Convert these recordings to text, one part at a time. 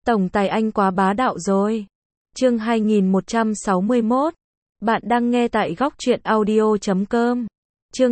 Tổng tài anh quá bá đạo rồi. Chương 2161. Bạn đang nghe tại góc truyện audio.com. Chương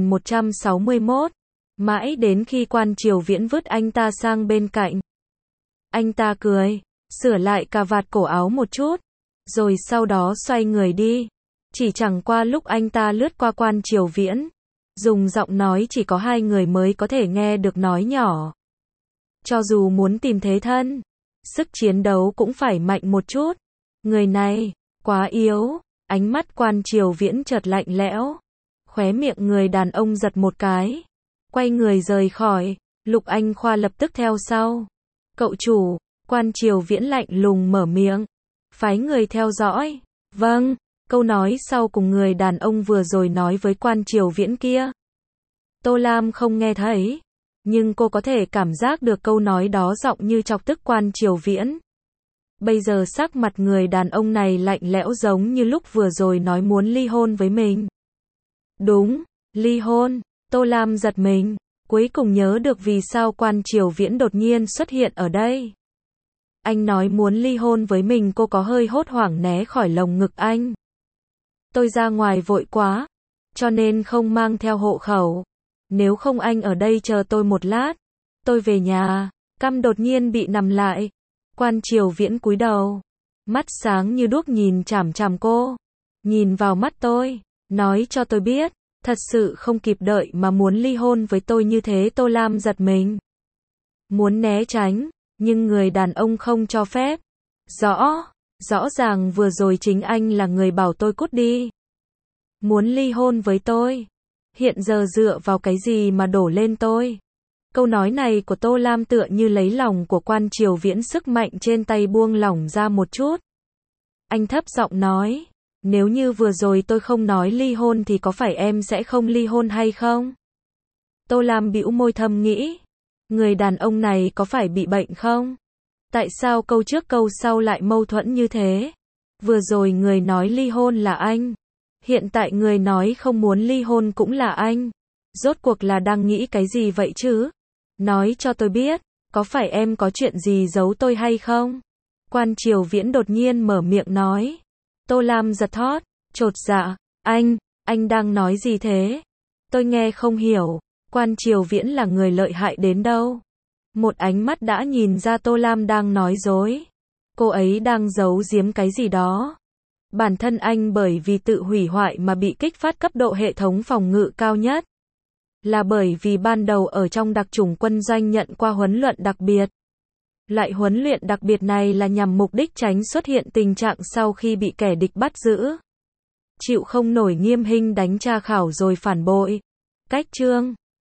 2161. Mãi đến khi Quan Triều Viễn vứt anh ta sang bên cạnh. Anh ta cười, sửa lại cà vạt cổ áo một chút, rồi sau đó xoay người đi. Chỉ chẳng qua lúc anh ta lướt qua Quan Triều Viễn, dùng giọng nói chỉ có hai người mới có thể nghe được nói nhỏ. Cho dù muốn tìm thế thân, sức chiến đấu cũng phải mạnh một chút. Người này, quá yếu. Ánh mắt Quan Triều Viễn chợt lạnh lẽo. Khóe miệng người đàn ông giật một cái. Quay người rời khỏi. Lục Anh Khoa lập tức theo sau. Cậu chủ, Quan Triều Viễn lạnh lùng mở miệng. Phái người theo dõi. Vâng, câu nói sau cùng người đàn ông vừa rồi nói với Quan Triều Viễn kia. Tô Lam không nghe thấy, nhưng cô có thể cảm giác được câu nói đó giọng như chọc tức Quan Triều Viễn. Bây giờ sắc mặt người đàn ông này lạnh lẽo giống như lúc vừa rồi nói muốn ly hôn với mình. Đúng, ly hôn. Tô Lam giật mình, cuối cùng nhớ được vì sao Quan Triều Viễn đột nhiên xuất hiện ở đây. Anh nói muốn ly hôn với mình, cô có hơi hốt hoảng né khỏi lồng ngực anh. Tôi ra ngoài vội quá, cho nên không mang theo hộ khẩu. Nếu không anh ở đây chờ tôi một lát. Tôi về nhà. Căm đột nhiên bị nằm lại. Quan Triều Viễn cúi đầu, mắt sáng như đuốc nhìn chằm chằm cô. Nhìn vào mắt tôi, nói cho tôi biết, thật sự không kịp đợi mà muốn ly hôn với tôi như thế. Tô Lam giật mình, muốn né tránh, nhưng người đàn ông không cho phép. Rõ ràng vừa rồi chính anh là người bảo tôi cút đi. Muốn ly hôn với tôi, hiện giờ dựa vào cái gì mà đổ lên tôi? Câu nói này của Tô Lam tựa như lấy lòng của Quan Triều Viễn sức mạnh trên tay buông lỏng ra một chút. Anh thấp giọng nói, nếu như vừa rồi tôi không nói ly hôn thì có phải em sẽ không ly hôn hay không? Tô Lam bĩu môi thầm nghĩ, người đàn ông này có phải bị bệnh không? Tại sao câu trước câu sau lại mâu thuẫn như thế? Vừa rồi người nói ly hôn là anh, hiện tại người nói không muốn ly hôn cũng là anh. Rốt cuộc là đang nghĩ cái gì vậy chứ? Nói cho tôi biết, có phải em có chuyện gì giấu tôi hay không? Quan Triều Viễn đột nhiên mở miệng nói. Tô Lam giật thót, chột dạ, anh đang nói gì thế? Tôi nghe không hiểu, Quan Triều Viễn là người lợi hại đến đâu? Một ánh mắt đã nhìn ra Tô Lam đang nói dối. Cô ấy đang giấu giếm cái gì đó. Bản thân anh bởi vì tự hủy hoại mà bị kích phát cấp độ hệ thống phòng ngự cao nhất. Là bởi vì ban đầu ở trong đặc chủng quân doanh nhận qua huấn luyện đặc biệt. Loại huấn luyện đặc biệt này là nhằm mục đích tránh xuất hiện tình trạng sau khi bị kẻ địch bắt giữ, chịu không nổi nghiêm hình đánh tra khảo rồi phản bội. Cách chương